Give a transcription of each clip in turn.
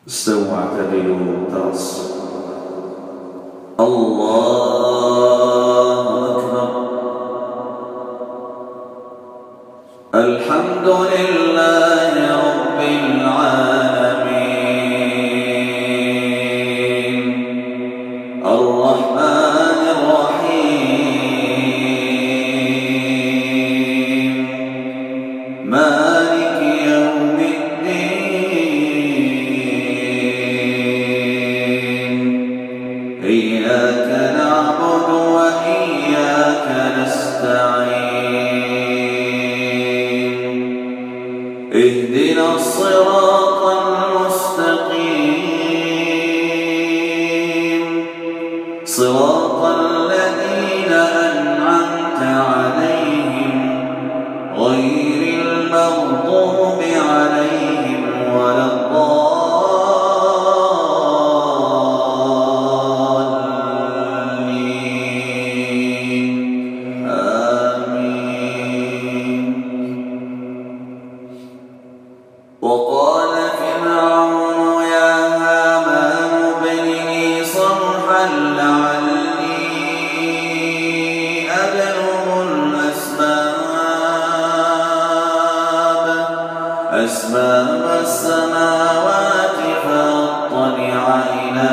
استووا واعتدلوا ترص. الله أكبر. الحمد لله رب العالمين الرحمن الرحيم مالك يوم الدين إياك نعبد وإياك نستعين اهدنا الصراط المستقيم صراط الذين أنعمت عليهم غير المغضوب عليهم ولا الضالين آمين. وقال فرعون يا هامان ابن لي صرحا لعلي أبلغ أسباب السماوات فأطلع إلى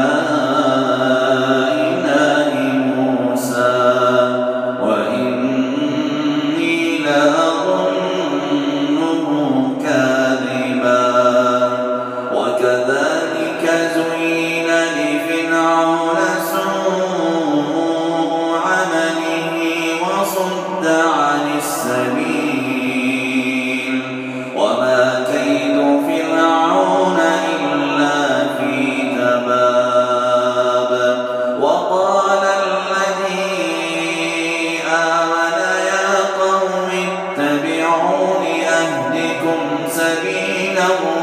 إله موسى وإني لأظنه كاذبا. وكذلك زين لفرعون سوء عمله وصد عن السبيل وما كيد فرعون إلا في تباب. وقال الذي آمن يا قوم اتبعون أهدكم سبيل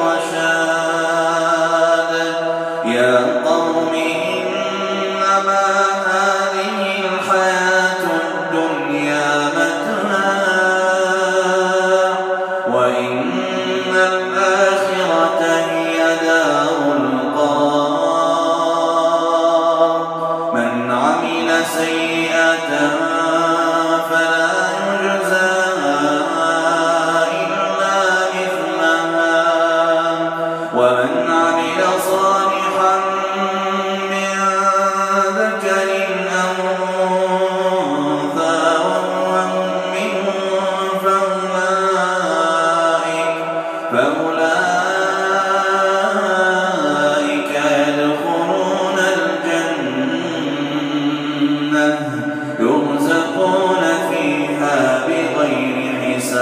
الرشاد. يا قوم إنما هذه الحياة الدنيا متاع وإن الآخرة هي دار القرار. من عمل سيئة فلا يجزى إلا مثلها ومن عمل صالحا من ذكر أو أنثى وهو مؤمن فأولئك يدخلون الجنة يرزقون فيها بغير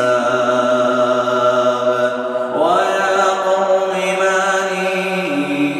حساب. ويا قوم ما لي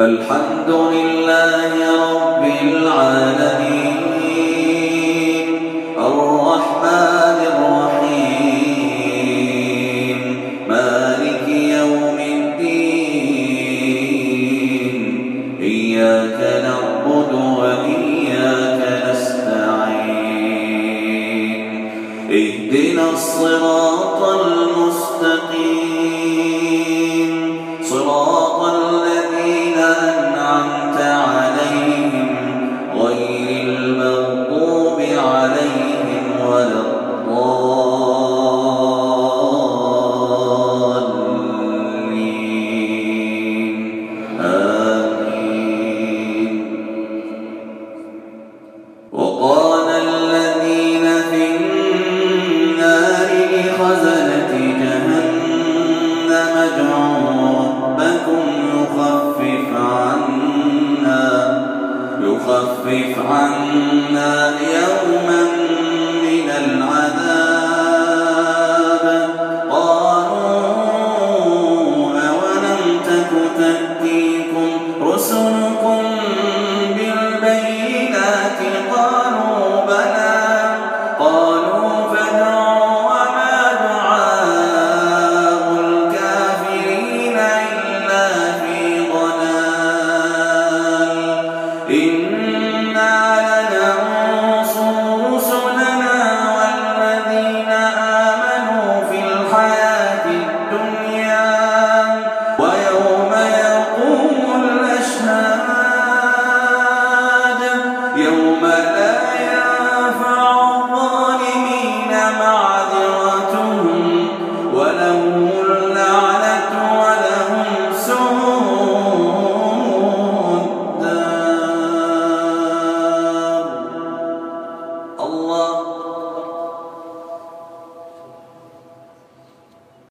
الحمد لله رب العالمين الرحمن الرحيم مالك يوم الدين إياك نعبد وإياك نستعين اهدنا الصراط المستقيم